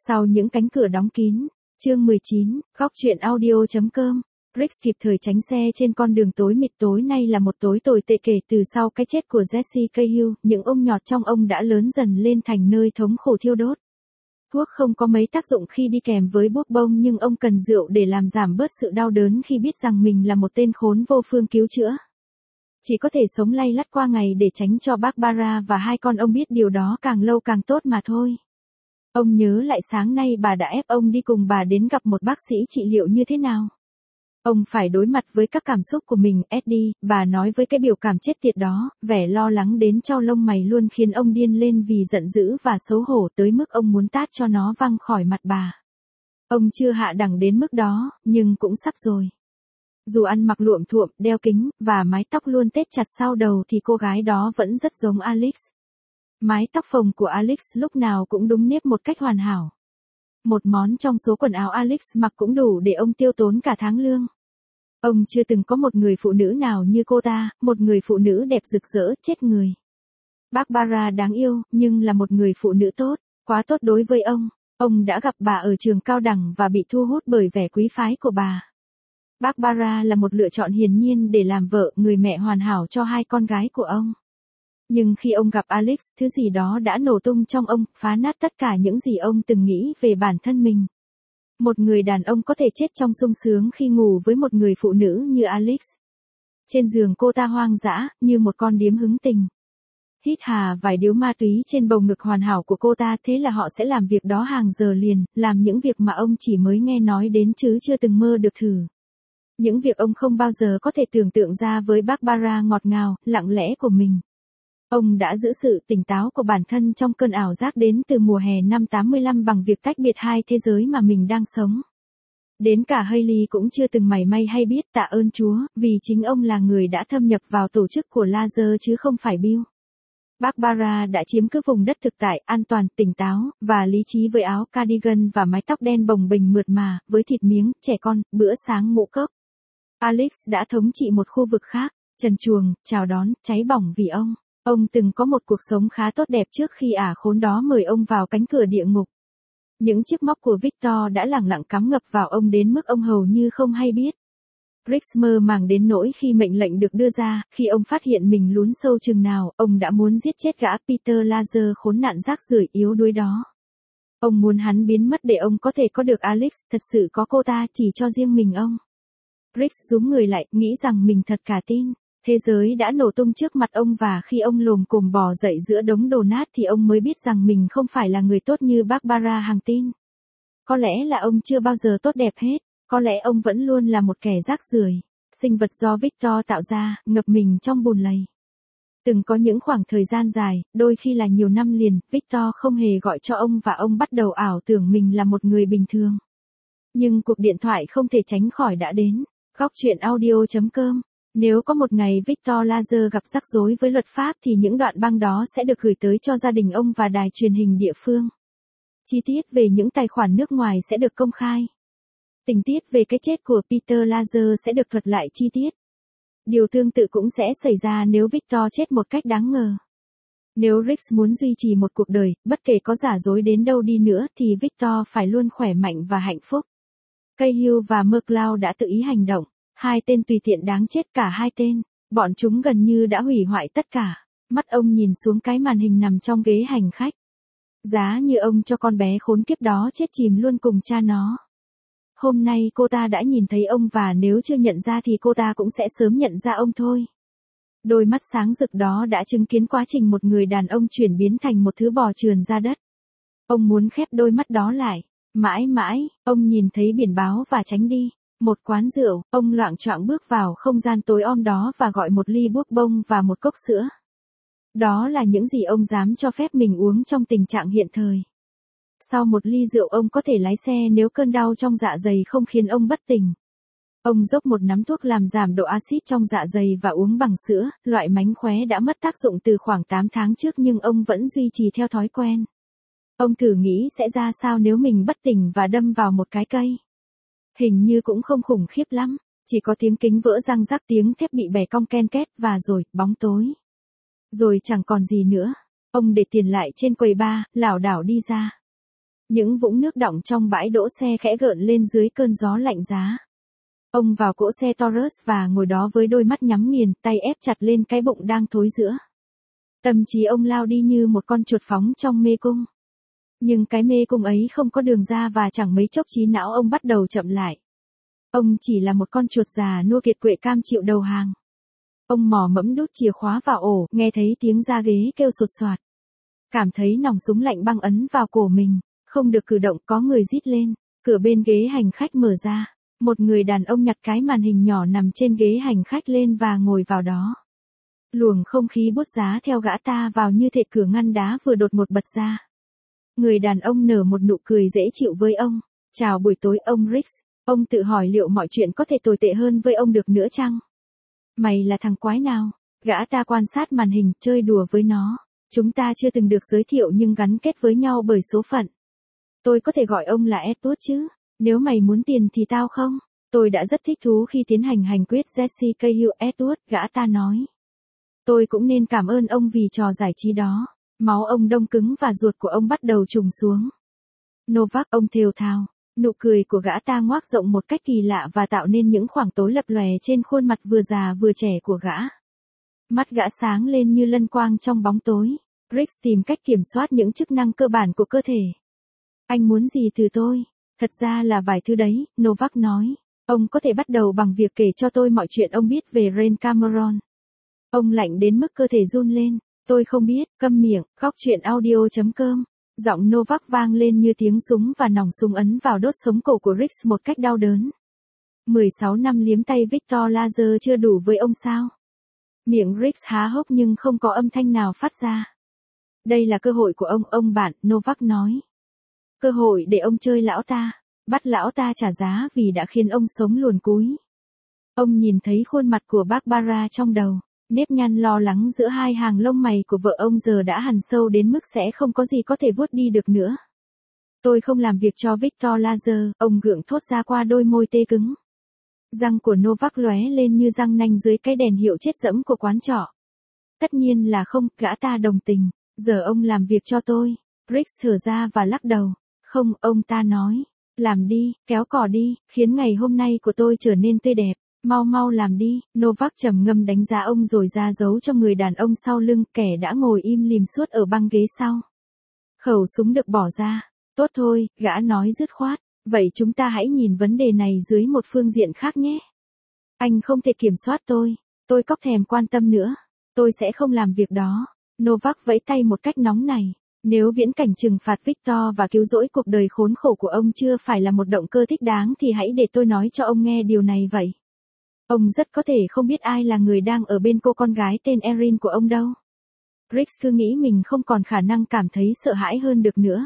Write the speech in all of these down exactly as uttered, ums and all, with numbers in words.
Sau những cánh cửa đóng kín, chương mười chín, góc truyện audio.com. Rex kịp thời tránh xe trên con đường tối mịt. Tối nay là một tối tồi tệ kể từ sau cái chết của Jesse Cahill, những ong nhọt trong ông đã lớn dần lên thành nơi thống khổ thiêu đốt. Thuốc không có mấy tác dụng khi đi kèm với bốc bông, nhưng ông cần rượu để làm giảm bớt sự đau đớn khi biết rằng mình là một tên khốn vô phương cứu chữa. Chỉ có thể sống lay lắt qua ngày để tránh cho Barbara và hai con ông biết điều đó càng lâu càng tốt mà thôi. Ông nhớ lại sáng nay bà đã ép ông đi cùng bà đến gặp một bác sĩ trị liệu như thế nào. Ông phải đối mặt với các cảm xúc của mình, Eddie, bà nói với cái biểu cảm chết tiệt đó, vẻ lo lắng đến chau lông mày luôn khiến ông điên lên vì giận dữ và xấu hổ tới mức ông muốn tát cho nó văng khỏi mặt bà. Ông chưa hạ đẳng đến mức đó, nhưng cũng sắp rồi. Dù ăn mặc luộm thuộm, đeo kính, và mái tóc luôn tết chặt sau đầu thì cô gái đó vẫn rất giống Alex. Mái tóc phồng của Alex lúc nào cũng đúng nếp một cách hoàn hảo. Một món trong số quần áo Alex mặc cũng đủ để ông tiêu tốn cả tháng lương. Ông chưa từng có một người phụ nữ nào như cô ta, một người phụ nữ đẹp rực rỡ, chết người. Barbara đáng yêu, nhưng là một người phụ nữ tốt, quá tốt đối với ông. Ông đã gặp bà ở trường cao đẳng và bị thu hút bởi vẻ quý phái của bà. Barbara là một lựa chọn hiển nhiên để làm vợ, người mẹ hoàn hảo cho hai con gái của ông. Nhưng khi ông gặp Alex, thứ gì đó đã nổ tung trong ông, phá nát tất cả những gì ông từng nghĩ về bản thân mình. Một người đàn ông có thể chết trong sung sướng khi ngủ với một người phụ nữ như Alex. Trên giường cô ta hoang dã, như một con điếm hứng tình. Hít hà vài điếu ma túy trên bầu ngực hoàn hảo của cô ta, thế là họ sẽ làm việc đó hàng giờ liền, làm những việc mà ông chỉ mới nghe nói đến chứ chưa từng mơ được thử. Những việc ông không bao giờ có thể tưởng tượng ra với Barbara ngọt ngào, lặng lẽ của mình. Ông đã giữ sự tỉnh táo của bản thân trong cơn ảo giác đến từ mùa hè năm tám mươi lăm bằng việc tách biệt hai thế giới mà mình đang sống. Đến cả Hailey cũng chưa từng mảy may hay biết, tạ ơn Chúa, vì chính ông là người đã thâm nhập vào tổ chức của Lazar chứ không phải Bill. Barbara đã chiếm cứ vùng đất thực tại, an toàn, tỉnh táo, và lý trí với áo cardigan và mái tóc đen bồng bềnh mượt mà, với thịt miếng, trẻ con, bữa sáng ngũ cốc. Alex đã thống trị một khu vực khác, trần truồng, chào đón, cháy bỏng vì ông. Ông từng có một cuộc sống khá tốt đẹp trước khi ả khốn đó mời ông vào cánh cửa địa ngục. Những chiếc móc của Victor đã lẳng lặng cắm ngập vào ông đến mức ông hầu như không hay biết. Rex mơ màng đến nỗi khi mệnh lệnh được đưa ra, khi ông phát hiện mình lún sâu chừng nào, ông đã muốn giết chết gã Peter Lazar khốn nạn rác rưởi yếu đuối đó. Ông muốn hắn biến mất để ông có thể có được Alex, thật sự có cô ta chỉ cho riêng mình ông. Rex rúm người lại, nghĩ rằng mình thật cả tin. Thế giới đã nổ tung trước mặt ông và khi ông lồm cồm bò dậy giữa đống đổ nát thì ông mới biết rằng mình không phải là người tốt như Barbara hằng tin. Có lẽ là ông chưa bao giờ tốt đẹp hết, có lẽ ông vẫn luôn là một kẻ rác rưởi, sinh vật do Victor tạo ra, ngập mình trong bùn lầy. Từng có những khoảng thời gian dài, đôi khi là nhiều năm liền, Victor không hề gọi cho ông và ông bắt đầu ảo tưởng mình là một người bình thường. Nhưng cuộc điện thoại không thể tránh khỏi đã đến. Góc truyện audio.com. Nếu có một ngày Victor Lazar gặp rắc rối với luật pháp thì những đoạn băng đó sẽ được gửi tới cho gia đình ông và đài truyền hình địa phương. Chi tiết về những tài khoản nước ngoài sẽ được công khai. Tình tiết về cái chết của Peter Lazar sẽ được thuật lại chi tiết. Điều tương tự cũng sẽ xảy ra nếu Victor chết một cách đáng ngờ. Nếu Rex muốn duy trì một cuộc đời, bất kể có giả dối đến đâu đi nữa thì Victor phải luôn khỏe mạnh và hạnh phúc. Cahill và McLeod đã tự ý hành động. Hai tên tùy tiện đáng chết cả hai tên. Bọn chúng gần như đã hủy hoại tất cả. Mắt ông nhìn xuống cái màn hình nằm trong ghế hành khách. Giá như ông cho con bé khốn kiếp đó chết chìm luôn cùng cha nó. Hôm nay cô ta đã nhìn thấy ông và nếu chưa nhận ra thì cô ta cũng sẽ sớm nhận ra ông thôi. Đôi mắt sáng rực đó đã chứng kiến quá trình một người đàn ông chuyển biến thành một thứ bò trườn ra đất. Ông muốn khép đôi mắt đó lại. Mãi mãi, ông nhìn thấy biển báo và tránh đi. Một quán rượu, ông loạng choạng bước vào không gian tối om đó và gọi một ly bốc bông và một cốc sữa. Đó là những gì ông dám cho phép mình uống trong tình trạng hiện thời. Sau một ly rượu ông có thể lái xe nếu cơn đau trong dạ dày không khiến ông bất tỉnh. Ông dốc một nắm thuốc làm giảm độ axit trong dạ dày và uống bằng sữa, loại mánh khóe đã mất tác dụng từ khoảng tám tháng trước nhưng ông vẫn duy trì theo thói quen. Ông thử nghĩ sẽ ra sao nếu mình bất tỉnh và đâm vào một cái cây. Hình như cũng không khủng khiếp lắm, chỉ có tiếng kính vỡ răng rắc, tiếng thép bị bẻ cong ken két và rồi, bóng tối. Rồi chẳng còn gì nữa. Ông để tiền lại trên quầy bar, lảo đảo đi ra. Những vũng nước đọng trong bãi đỗ xe khẽ gợn lên dưới cơn gió lạnh giá. Ông vào cỗ xe Taurus và ngồi đó với đôi mắt nhắm nghiền, tay ép chặt lên cái bụng đang thối rữa. Tâm trí ông lao đi như một con chuột phóng trong mê cung. Nhưng cái mê cung ấy không có đường ra và chẳng mấy chốc trí não ông bắt đầu chậm lại. Ông chỉ là một con chuột già nua kiệt quệ cam chịu đầu hàng. Ông mò mẫm đút chìa khóa vào ổ, nghe thấy tiếng da ghế kêu sột soạt. Cảm thấy nòng súng lạnh băng ấn vào cổ mình, không được cử động, có người rít lên, cửa bên ghế hành khách mở ra. Một người đàn ông nhặt cái màn hình nhỏ nằm trên ghế hành khách lên và ngồi vào đó. Luồng không khí bút giá theo gã ta vào như thể cửa ngăn đá vừa đột ngột bật ra. Người đàn ông nở một nụ cười dễ chịu với ông. Chào buổi tối ông Riggs. Ông tự hỏi liệu mọi chuyện có thể tồi tệ hơn với ông được nữa chăng? Mày là thằng quái nào? Gã ta quan sát màn hình, chơi đùa với nó. Chúng ta chưa từng được giới thiệu nhưng gắn kết với nhau bởi số phận. Tôi có thể gọi ông là Edward chứ? Nếu mày muốn tiền thì tao không? Tôi đã rất thích thú khi tiến hành hành quyết Jesse Cahill. Edward, gã ta nói. Tôi cũng nên cảm ơn ông vì trò giải trí đó. Máu ông đông cứng và ruột của ông bắt đầu trùng xuống. Novak, ông thều thào. Nụ cười của gã ta ngoác rộng một cách kỳ lạ và tạo nên những khoảng tối lập lòe trên khuôn mặt vừa già vừa trẻ của gã. Mắt gã sáng lên như lân quang trong bóng tối. Riggs tìm cách kiểm soát những chức năng cơ bản của cơ thể. Anh muốn gì từ tôi? Thật ra là vài thứ đấy, Novak nói. Ông có thể bắt đầu bằng việc kể cho tôi mọi chuyện ông biết về Ren Cameron. Ông lạnh đến mức cơ thể run lên. Tôi không biết, câm miệng, góc chuyện audio chấm com. Giọng Novak vang lên như tiếng súng và nòng súng ấn vào đốt sống cổ của Riggs một cách đau đớn. mười sáu năm liếm tay Victor Laser chưa đủ với ông sao? Miệng Riggs há hốc nhưng không có âm thanh nào phát ra. Đây là cơ hội của ông, ông bạn, Novak nói. Cơ hội để ông chơi lão ta, bắt lão ta trả giá vì đã khiến ông sống luồn cúi. Ông nhìn thấy khuôn mặt của Barbara trong đầu. Nếp nhăn lo lắng giữa hai hàng lông mày của vợ ông giờ đã hằn sâu đến mức sẽ không có gì có thể vuốt đi được nữa. Tôi không làm việc cho Victor Laser, ông gượng thốt ra qua đôi môi tê cứng. Răng của Novak lóe lên như răng nanh dưới cái đèn hiệu chết dẫm của quán trọ. Tất nhiên là không, gã ta đồng tình. Giờ ông làm việc cho tôi. Riggs thở ra và lắc đầu. Không, ông ta nói. Làm đi, kéo cỏ đi, khiến ngày hôm nay của tôi trở nên tươi đẹp. Mau mau làm đi, Novak trầm ngâm đánh giá ông rồi ra dấu cho người đàn ông sau lưng, kẻ đã ngồi im lìm suốt ở băng ghế sau. Khẩu súng được bỏ ra. Tốt thôi, gã nói dứt khoát. Vậy chúng ta hãy nhìn vấn đề này dưới một phương diện khác nhé. Anh không thể kiểm soát tôi. Tôi có thèm quan tâm nữa. Tôi sẽ không làm việc đó. Novak vẫy tay một cách nóng này. Nếu viễn cảnh trừng phạt Victor và cứu rỗi cuộc đời khốn khổ của ông chưa phải là một động cơ thích đáng thì hãy để tôi nói cho ông nghe điều này vậy. Ông rất có thể không biết ai là người đang ở bên cô con gái tên Erin của ông đâu. Riggs cứ nghĩ mình không còn khả năng cảm thấy sợ hãi hơn được nữa.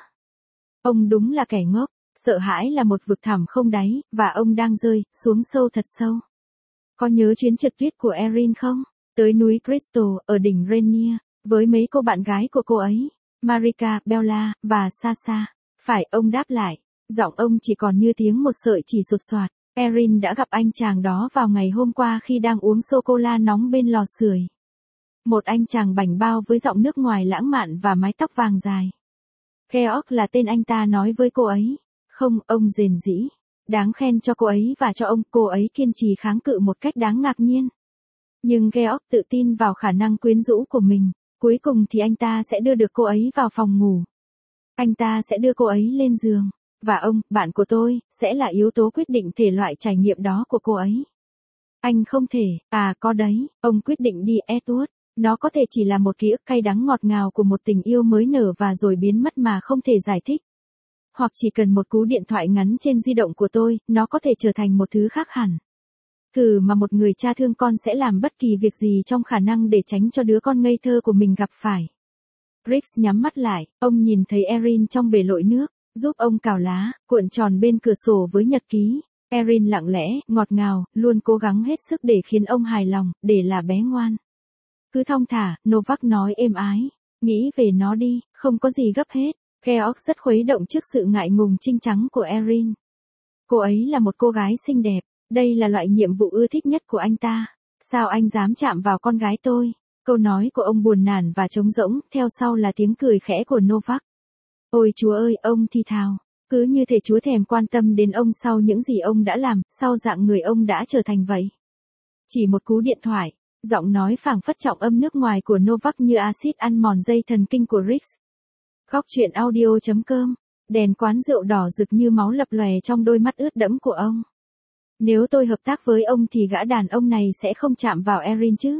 Ông đúng là kẻ ngốc, sợ hãi là một vực thẳm không đáy, và ông đang rơi xuống sâu thật sâu. Có nhớ chuyến trượt tuyết của Erin không? Tới núi Crystal, ở đỉnh Rainier, với mấy cô bạn gái của cô ấy, Marika, Bella, và Sasha. Phải, ông đáp lại. Giọng ông chỉ còn như tiếng một sợi chỉ sột soạt. Erin đã gặp anh chàng đó vào ngày hôm qua khi đang uống sô-cô-la nóng bên lò sưởi. Một anh chàng bảnh bao với giọng nước ngoài lãng mạn và mái tóc vàng dài. Georg là tên anh ta nói với cô ấy. Không, ông rền rĩ. Đáng khen cho cô ấy và cho ông, cô ấy kiên trì kháng cự một cách đáng ngạc nhiên. Nhưng Georg tự tin vào khả năng quyến rũ của mình. Cuối cùng thì anh ta sẽ đưa được cô ấy vào phòng ngủ. Anh ta sẽ đưa cô ấy lên giường. Và ông, bạn của tôi, sẽ là yếu tố quyết định thể loại trải nghiệm đó của cô ấy. Anh không thể, à có đấy, ông quyết định đi Edward. Nó có thể chỉ là một ký ức cay đắng ngọt ngào của một tình yêu mới nở và rồi biến mất mà không thể giải thích. Hoặc chỉ cần một cú điện thoại ngắn trên di động của tôi, nó có thể trở thành một thứ khác hẳn. Thử mà một người cha thương con sẽ làm bất kỳ việc gì trong khả năng để tránh cho đứa con ngây thơ của mình gặp phải. Riggs nhắm mắt lại, ông nhìn thấy Erin trong bể lội nước, giúp ông cào lá, cuộn tròn bên cửa sổ với nhật ký. Erin lặng lẽ, ngọt ngào, luôn cố gắng hết sức để khiến ông hài lòng, để là bé ngoan. Cứ thong thả, Novak nói êm ái. Nghĩ về nó đi, không có gì gấp hết. Georg rất khuấy động trước sự ngại ngùng trinh trắng của Erin. Cô ấy là một cô gái xinh đẹp. Đây là loại nhiệm vụ ưa thích nhất của anh ta. Sao anh dám chạm vào con gái tôi? Câu nói của ông buồn nản và trống rỗng, theo sau là tiếng cười khẽ của Novak. Ôi Chúa ơi, ông thì thào. Cứ như thể Chúa thèm quan tâm đến ông sau những gì ông đã làm, sau dạng người ông đã trở thành vậy. Chỉ một cú điện thoại, giọng nói phảng phất trọng âm nước ngoài của Novak như axit ăn mòn dây thần kinh của Rix. Góc chuyện audio chấm com, đèn quán rượu đỏ rực như máu lập lòe trong đôi mắt ướt đẫm của ông. Nếu tôi hợp tác với ông thì gã đàn ông này sẽ không chạm vào Erin chứ?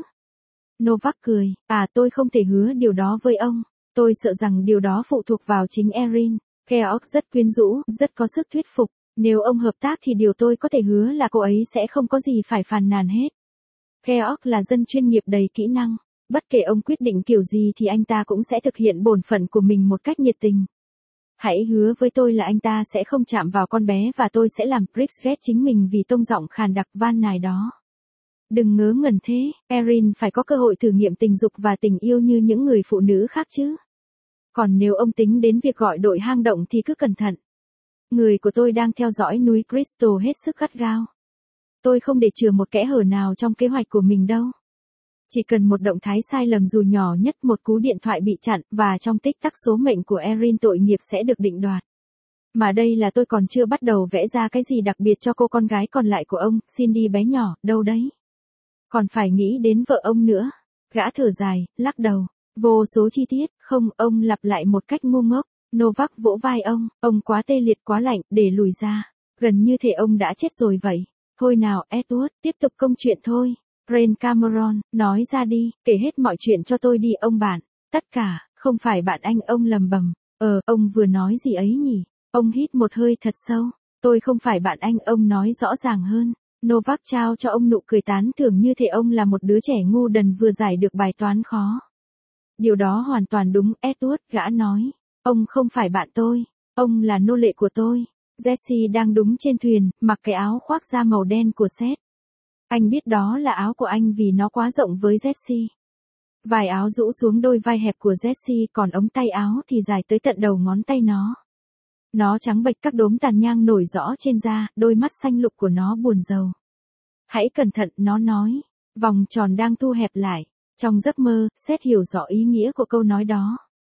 Novak cười, à tôi không thể hứa điều đó với ông. Tôi sợ rằng điều đó phụ thuộc vào chính Erin. Keok rất quyến rũ, rất có sức thuyết phục. Nếu ông hợp tác thì điều tôi có thể hứa là cô ấy sẽ không có gì phải phàn nàn hết. Keok là dân chuyên nghiệp đầy kỹ năng. Bất kể ông quyết định kiểu gì thì anh ta cũng sẽ thực hiện bổn phận của mình một cách nhiệt tình. Hãy hứa với tôi là anh ta sẽ không chạm vào con bé và tôi sẽ làm Briggs ghét chính mình vì tông giọng khàn đặc van nài đó. Đừng ngớ ngẩn thế, Erin phải có cơ hội thử nghiệm tình dục và tình yêu như những người phụ nữ khác chứ. Còn nếu ông tính đến việc gọi đội hang động thì cứ cẩn thận. Người của tôi đang theo dõi núi Crystal hết sức gắt gao. Tôi không để chừa một kẽ hở nào trong kế hoạch của mình đâu. Chỉ cần một động thái sai lầm dù nhỏ nhất, một cú điện thoại bị chặn, và trong tích tắc số mệnh của Erin tội nghiệp sẽ được định đoạt. Mà đây là tôi còn chưa bắt đầu vẽ ra cái gì đặc biệt cho cô con gái còn lại của ông, Cindy bé nhỏ, đâu đấy. Còn phải nghĩ đến vợ ông nữa. Gã thở dài, lắc đầu. Vô số chi tiết, không, ông lặp lại một cách ngu ngốc. Novak vỗ vai ông, ông quá tê liệt quá lạnh, để lùi ra. Gần như thể ông đã chết rồi vậy. Thôi nào, Edward, tiếp tục công chuyện thôi. Rain Cameron, nói ra đi, kể hết mọi chuyện cho tôi đi ông bạn. Tất cả, không phải bạn anh, ông lầm bầm. Ờ, ông vừa nói gì ấy nhỉ? Ông hít một hơi thật sâu. Tôi không phải bạn anh, ông nói rõ ràng hơn. Novak trao cho ông nụ cười tán thưởng như thể ông là một đứa trẻ ngu đần vừa giải được bài toán khó. Điều đó hoàn toàn đúng, Edward, gã nói. Ông không phải bạn tôi. Ông là nô lệ của tôi. Jesse đang đúng trên thuyền, mặc cái áo khoác da màu đen của Seth. Anh biết đó là áo của anh vì nó quá rộng với Jesse. Vài áo rũ xuống đôi vai hẹp của Jesse, còn ống tay áo thì dài tới tận đầu ngón tay nó. Nó trắng bệch, các đốm tàn nhang nổi rõ trên da, đôi mắt xanh lục của nó buồn rầu. Hãy cẩn thận, nó nói. Vòng tròn đang thu hẹp lại. Trong giấc mơ, Seth hiểu rõ ý nghĩa của câu nói đó.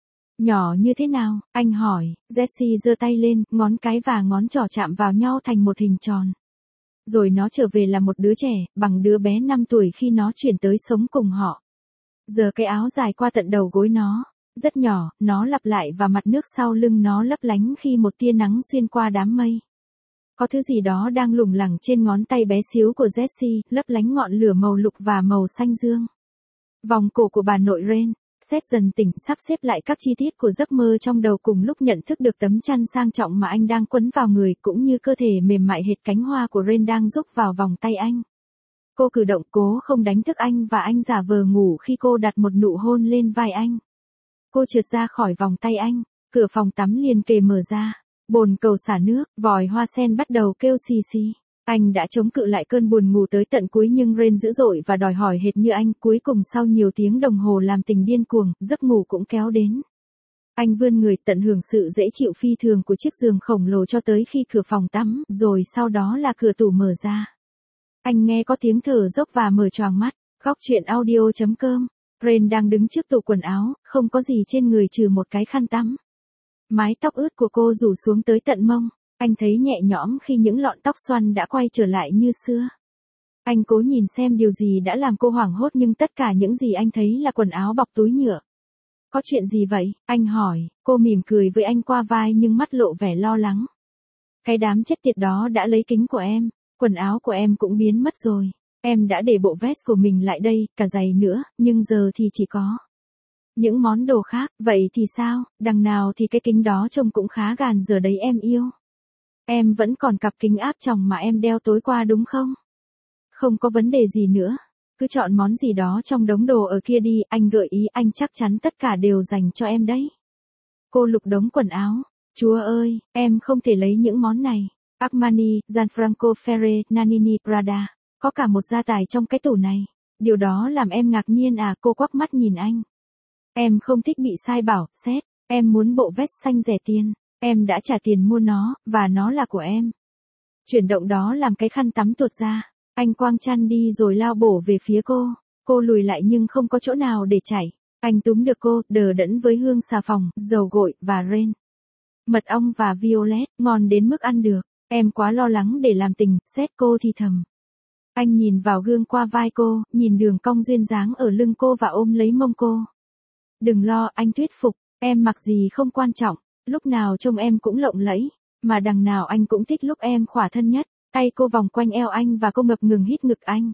Nhỏ như thế nào? Anh hỏi. Jesse giơ tay lên, ngón cái và ngón trỏ chạm vào nhau thành một hình tròn. Rồi nó trở về là một đứa trẻ, bằng đứa bé năm tuổi khi nó chuyển tới sống cùng họ. Giờ cái áo dài qua tận đầu gối nó. Rất nhỏ, nó lặp lại và mặt nước sau lưng nó lấp lánh khi một tia nắng xuyên qua đám mây. Có thứ gì đó đang lủng lẳng trên ngón tay bé xíu của Jesse, lấp lánh ngọn lửa màu lục và màu xanh dương. Vòng cổ của bà nội Rain. Seth dần tỉnh, sắp xếp lại các chi tiết của giấc mơ trong đầu cùng lúc nhận thức được tấm chăn sang trọng mà anh đang quấn vào người, cũng như cơ thể mềm mại hệt cánh hoa của Rain đang rúc vào vòng tay anh. Cô cử động cố không đánh thức anh và anh giả vờ ngủ khi cô đặt một nụ hôn lên vai anh. Cô trượt ra khỏi vòng tay anh, cửa phòng tắm liền kề mở ra, bồn cầu xả nước, vòi hoa sen bắt đầu kêu xì xì. Anh đã chống cự lại cơn buồn ngủ tới tận cuối nhưng Rain dữ dội và đòi hỏi hệt như anh, cuối cùng sau nhiều tiếng đồng hồ làm tình điên cuồng, giấc ngủ cũng kéo đến. Anh vươn người tận hưởng sự dễ chịu phi thường của chiếc giường khổng lồ cho tới khi cửa phòng tắm, rồi sau đó là cửa tủ mở ra. Anh nghe có tiếng thở dốc và mở choàng mắt. Góc chuyện audio chấm com. Rain đang đứng trước tủ quần áo, không có gì trên người trừ một cái khăn tắm. Mái tóc ướt của cô rủ xuống tới tận mông. Anh thấy nhẹ nhõm khi những lọn tóc xoăn đã quay trở lại như xưa. Anh cố nhìn xem điều gì đã làm cô hoảng hốt nhưng tất cả những gì anh thấy là quần áo bọc túi nhựa. Có chuyện gì vậy? Anh hỏi. Cô mỉm cười với anh qua vai nhưng mắt lộ vẻ lo lắng. Cái đám chết tiệt đó đã lấy kính của em. Quần áo của em cũng biến mất rồi. Em đã để bộ vest của mình lại đây, cả giày nữa, nhưng giờ thì chỉ có những món đồ khác. Vậy thì sao? Đằng nào thì cái kính đó trông cũng khá gàn giờ đấy em yêu. Em vẫn còn cặp kính áp tròng mà em đeo tối qua đúng không? Không có vấn đề gì nữa. Cứ chọn món gì đó trong đống đồ ở kia đi, anh gợi ý, anh chắc chắn tất cả đều dành cho em đấy. Cô lục đống quần áo. Chúa ơi, em không thể lấy những món này. Armani, Gianfranco Ferré, Nannini, Prada. Có cả một gia tài trong cái tủ này. Điều đó làm em ngạc nhiên à? Cô quắc mắt nhìn anh. Em không thích bị sai bảo, Seth. Em muốn bộ vest xanh rẻ tiền. Em đã trả tiền mua nó, và nó là của em. Chuyển động đó làm cái khăn tắm tuột ra. Anh quăng chăn đi rồi lao bổ về phía cô. Cô lùi lại nhưng không có chỗ nào để chảy. Anh túm được cô, đờ đẫn với hương xà phòng, dầu gội, và Rain. Mật ong và violet, ngon đến mức ăn được. Em quá lo lắng để làm tình, Seth cô thì thầm. Anh nhìn vào gương qua vai cô, nhìn đường cong duyên dáng ở lưng cô và ôm lấy mông cô. Đừng lo, anh thuyết phục, em mặc gì không quan trọng, lúc nào trông em cũng lộng lẫy, mà đằng nào anh cũng thích lúc em khỏa thân nhất. Tay cô vòng quanh eo anh và cô ngập ngừng hít ngực anh.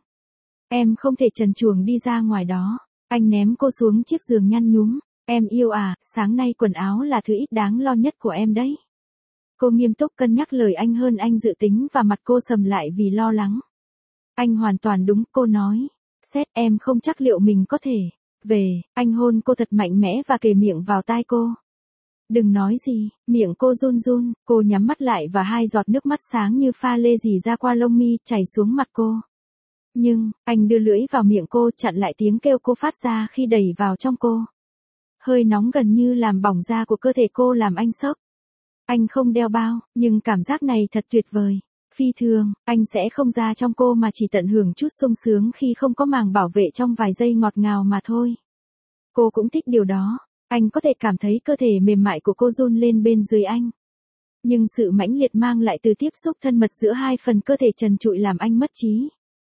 Em không thể trần truồng đi ra ngoài đó. Anh ném cô xuống chiếc giường nhăn nhúm. Em yêu à, sáng nay quần áo là thứ ít đáng lo nhất của em đấy. Cô nghiêm túc cân nhắc lời anh hơn anh dự tính và mặt cô sầm lại vì lo lắng. Anh hoàn toàn đúng, cô nói. Seth, em không chắc liệu mình có thể. Về, anh hôn cô thật mạnh mẽ và kề miệng vào tai cô. Đừng nói gì, miệng cô run run, cô nhắm mắt lại và hai giọt nước mắt sáng như pha lê rỉ ra qua lông mi chảy xuống mặt cô. Nhưng, anh đưa lưỡi vào miệng cô chặn lại tiếng kêu cô phát ra khi đẩy vào trong cô. Hơi nóng gần như làm bỏng da của cơ thể cô làm anh sốc. Anh không đeo bao, nhưng cảm giác này thật tuyệt vời. Phi thường, anh sẽ không ra trong cô mà chỉ tận hưởng chút sung sướng khi không có màng bảo vệ trong vài giây ngọt ngào mà thôi. Cô cũng thích điều đó. Anh có thể cảm thấy cơ thể mềm mại của cô run lên bên dưới anh. Nhưng sự mãnh liệt mang lại từ tiếp xúc thân mật giữa hai phần cơ thể trần trụi làm anh mất trí.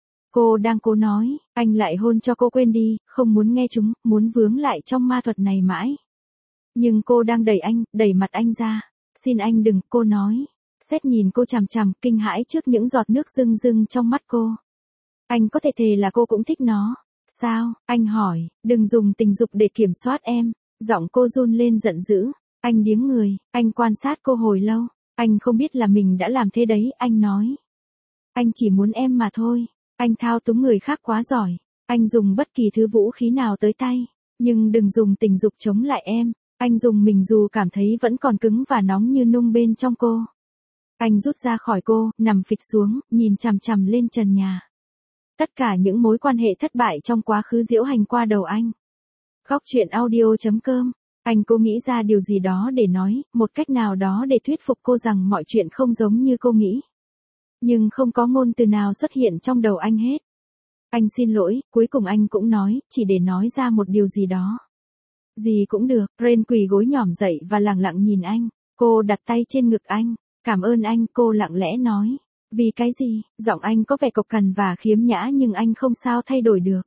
Cô đang cố nói, anh lại hôn cho cô quên đi, không muốn nghe chúng, muốn vướng lại trong ma thuật này mãi. Nhưng cô đang đẩy anh, đẩy mặt anh ra. Xin anh đừng, cô nói. Seth nhìn cô chằm chằm, kinh hãi trước những giọt nước rưng rưng trong mắt cô. Anh có thể thề là cô cũng thích nó. Sao, anh hỏi, đừng dùng tình dục để kiểm soát em. Giọng cô run lên giận dữ. Anh điếng người, anh quan sát cô hồi lâu. Anh không biết là mình đã làm thế đấy, anh nói. Anh chỉ muốn em mà thôi. Anh thao túng người khác quá giỏi. Anh dùng bất kỳ thứ vũ khí nào tới tay. Nhưng đừng dùng tình dục chống lại em. Anh dùng mình dù cảm thấy vẫn còn cứng và nóng như nung bên trong cô. Anh rút ra khỏi cô, nằm phịch xuống, nhìn chằm chằm lên trần nhà. Tất cả những mối quan hệ thất bại trong quá khứ diễu hành qua đầu anh. Góc truyện audio chấm com. Anh cố nghĩ ra điều gì đó để nói, một cách nào đó để thuyết phục cô rằng mọi chuyện không giống như cô nghĩ. Nhưng không có ngôn từ nào xuất hiện trong đầu anh hết. Anh xin lỗi, cuối cùng anh cũng nói, chỉ để nói ra một điều gì đó. Gì cũng được, Rain quỳ gối nhỏm dậy và lặng lặng nhìn anh. Cô đặt tay trên ngực anh. Cảm ơn anh, cô lặng lẽ nói. Vì cái gì? Giọng anh có vẻ cộc cằn và khiếm nhã nhưng anh không sao thay đổi được.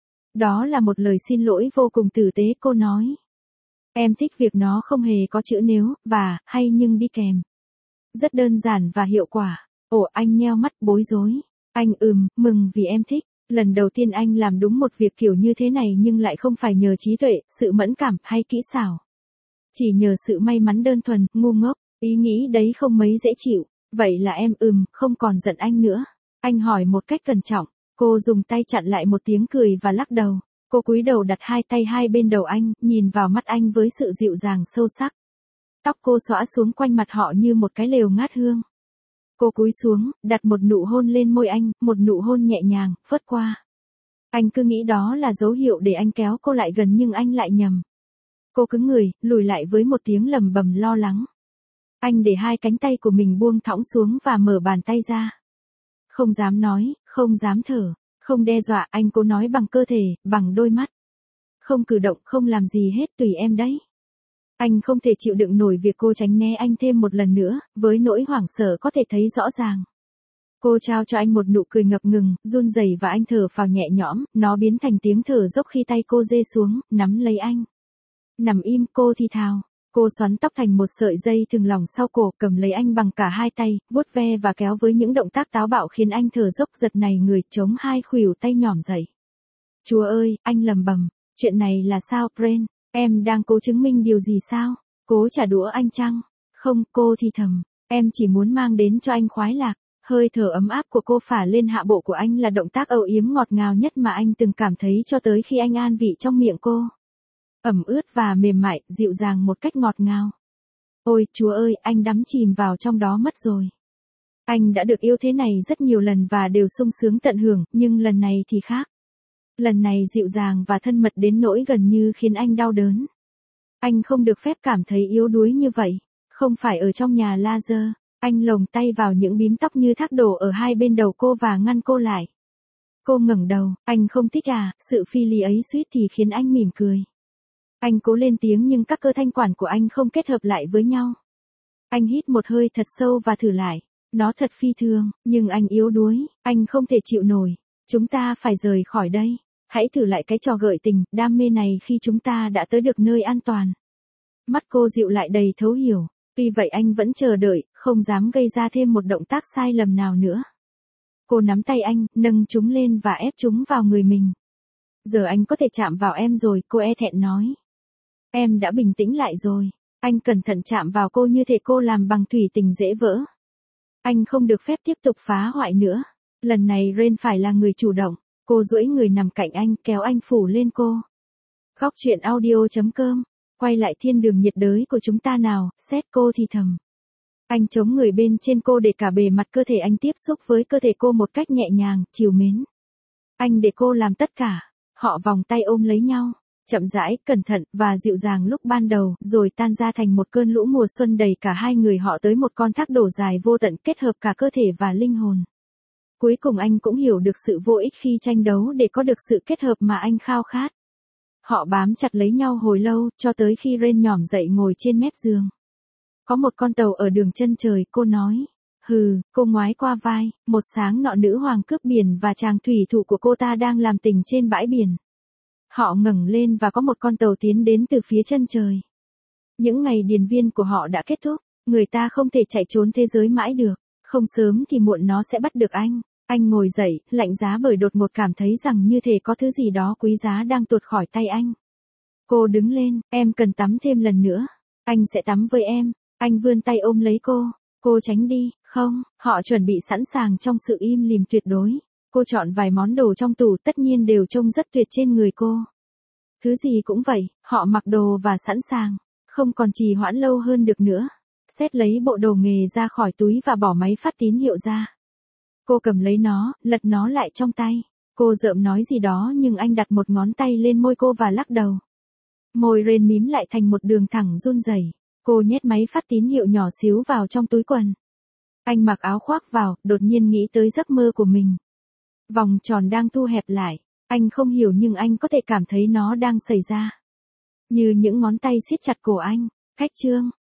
Đó là một lời xin lỗi vô cùng tử tế, cô nói. Em thích việc nó không hề có chữ nếu, và, hay nhưng đi kèm. Rất đơn giản và hiệu quả. Ồ, anh nheo mắt bối rối. Anh ừm, mừng vì em thích. Lần đầu tiên anh làm đúng một việc kiểu như thế này nhưng lại không phải nhờ trí tuệ, sự mẫn cảm hay kỹ xảo. Chỉ nhờ sự may mắn đơn thuần, ngu ngốc. Ý nghĩ đấy không mấy dễ chịu. Vậy là em ừm, không còn giận anh nữa. Anh hỏi một cách cẩn trọng. Cô dùng tay chặn lại một tiếng cười và lắc đầu. Cô cúi đầu đặt hai tay hai bên đầu anh, nhìn vào mắt anh với sự dịu dàng sâu sắc. Tóc cô xõa xuống quanh mặt họ như một cái lều ngát hương. Cô cúi xuống, đặt một nụ hôn lên môi anh, một nụ hôn nhẹ nhàng, phớt qua. Anh cứ nghĩ đó là dấu hiệu để anh kéo cô lại gần nhưng anh lại nhầm. Cô cứng người, lùi lại với một tiếng lầm bầm lo lắng. Anh để hai cánh tay của mình buông thõng xuống và mở bàn tay ra. Không dám nói, không dám thở, không đe dọa, anh cố nói bằng cơ thể, bằng đôi mắt. Không cử động, không làm gì hết, tùy em đấy. Anh không thể chịu đựng nổi việc cô tránh né anh thêm một lần nữa, với nỗi hoảng sợ có thể thấy rõ ràng. Cô trao cho anh một nụ cười ngập ngừng, run rẩy và anh thở phào nhẹ nhõm, nó biến thành tiếng thở dốc khi tay cô rê xuống, nắm lấy anh. Nằm im, cô thì thào. Cô xoắn tóc thành một sợi dây thừng lỏng sau cổ, cầm lấy anh bằng cả hai tay, vuốt ve và kéo với những động tác táo bạo khiến anh thở dốc giật này người, chống hai khuỷu tay nhỏm dậy. Chúa ơi, anh lầm bầm, chuyện này là sao, Brain? Em đang cố chứng minh điều gì sao? Cố trả đũa anh chăng? Không, cô thì thầm, em chỉ muốn mang đến cho anh khoái lạc. Hơi thở ấm áp của cô phả lên hạ bộ của anh là động tác âu yếm ngọt ngào nhất mà anh từng cảm thấy cho tới khi anh an vị trong miệng cô. Ẩm ướt và mềm mại, dịu dàng một cách ngọt ngào. Ôi, Chúa ơi, anh đắm chìm vào trong đó mất rồi. Anh đã được yêu thế này rất nhiều lần và đều sung sướng tận hưởng, nhưng lần này thì khác. Lần này dịu dàng và thân mật đến nỗi gần như khiến anh đau đớn. Anh không được phép cảm thấy yếu đuối như vậy. Không phải ở trong nhà laser. Anh lồng tay vào những bím tóc như thác đổ ở hai bên đầu cô và ngăn cô lại. Cô ngẩng đầu, anh không thích à, sự phi lý ấy suýt thì khiến anh mỉm cười. Anh cố lên tiếng nhưng các cơ thanh quản của anh không kết hợp lại với nhau. Anh hít một hơi thật sâu và thử lại. Nó thật phi thường, nhưng anh yếu đuối, anh không thể chịu nổi. Chúng ta phải rời khỏi đây. Hãy thử lại cái trò gợi tình, đam mê này khi chúng ta đã tới được nơi an toàn. Mắt cô dịu lại đầy thấu hiểu. Tuy vậy anh vẫn chờ đợi, không dám gây ra thêm một động tác sai lầm nào nữa. Cô nắm tay anh, nâng chúng lên và ép chúng vào người mình. Giờ anh có thể chạm vào em rồi, cô e thẹn nói. Em đã bình tĩnh lại rồi. Anh cẩn thận chạm vào cô như thể cô làm bằng thủy tinh dễ vỡ. Anh không được phép tiếp tục phá hoại nữa. Lần này Rain phải là người chủ động. Cô duỗi người nằm cạnh anh, kéo anh phủ lên cô. Góc truyện audio chấm com. Quay lại thiên đường nhiệt đới của chúng ta nào, Seth, cô thì thầm. Anh chống người bên trên cô để cả bề mặt cơ thể anh tiếp xúc với cơ thể cô một cách nhẹ nhàng, trìu mến. Anh để cô làm tất cả. Họ vòng tay ôm lấy nhau. Chậm rãi, cẩn thận, và dịu dàng lúc ban đầu, rồi tan ra thành một cơn lũ mùa xuân đầy cả hai người họ tới một con thác đổ dài vô tận kết hợp cả cơ thể và linh hồn. Cuối cùng anh cũng hiểu được sự vô ích khi tranh đấu để có được sự kết hợp mà anh khao khát. Họ bám chặt lấy nhau hồi lâu, cho tới khi Rain nhỏm dậy ngồi trên mép giường. Có một con tàu ở đường chân trời, cô nói. Hừ, cô ngoái qua vai, một sáng nọ nữ hoàng cướp biển và chàng thủy thủ của cô ta đang làm tình trên bãi biển. Họ ngẩng lên và có một con tàu tiến đến từ phía chân trời. Những ngày điền viên của họ đã kết thúc, người ta không thể chạy trốn thế giới mãi được, không sớm thì muộn nó sẽ bắt được anh. Anh ngồi dậy, lạnh giá bởi đột ngột cảm thấy rằng như thể có thứ gì đó quý giá đang tuột khỏi tay anh. Cô đứng lên, em cần tắm thêm lần nữa. Anh sẽ tắm với em. Anh vươn tay ôm lấy cô. Cô tránh đi, không, họ chuẩn bị sẵn sàng trong sự im lìm tuyệt đối. Cô chọn vài món đồ trong tủ tất nhiên đều trông rất tuyệt trên người cô. Thứ gì cũng vậy, họ mặc đồ và sẵn sàng. Không còn trì hoãn lâu hơn được nữa. Seth lấy bộ đồ nghề ra khỏi túi và bỏ máy phát tín hiệu ra. Cô cầm lấy nó, lật nó lại trong tay. Cô rợm nói gì đó nhưng anh đặt một ngón tay lên môi cô và lắc đầu. Môi Rain mím lại thành một đường thẳng run rẩy. Cô nhét máy phát tín hiệu nhỏ xíu vào trong túi quần. Anh mặc áo khoác vào, đột nhiên nghĩ tới giấc mơ của mình. Vòng tròn đang thu hẹp lại. Anh không hiểu nhưng anh có thể cảm thấy nó đang xảy ra. Như những ngón tay siết chặt cổ anh. Cách chương.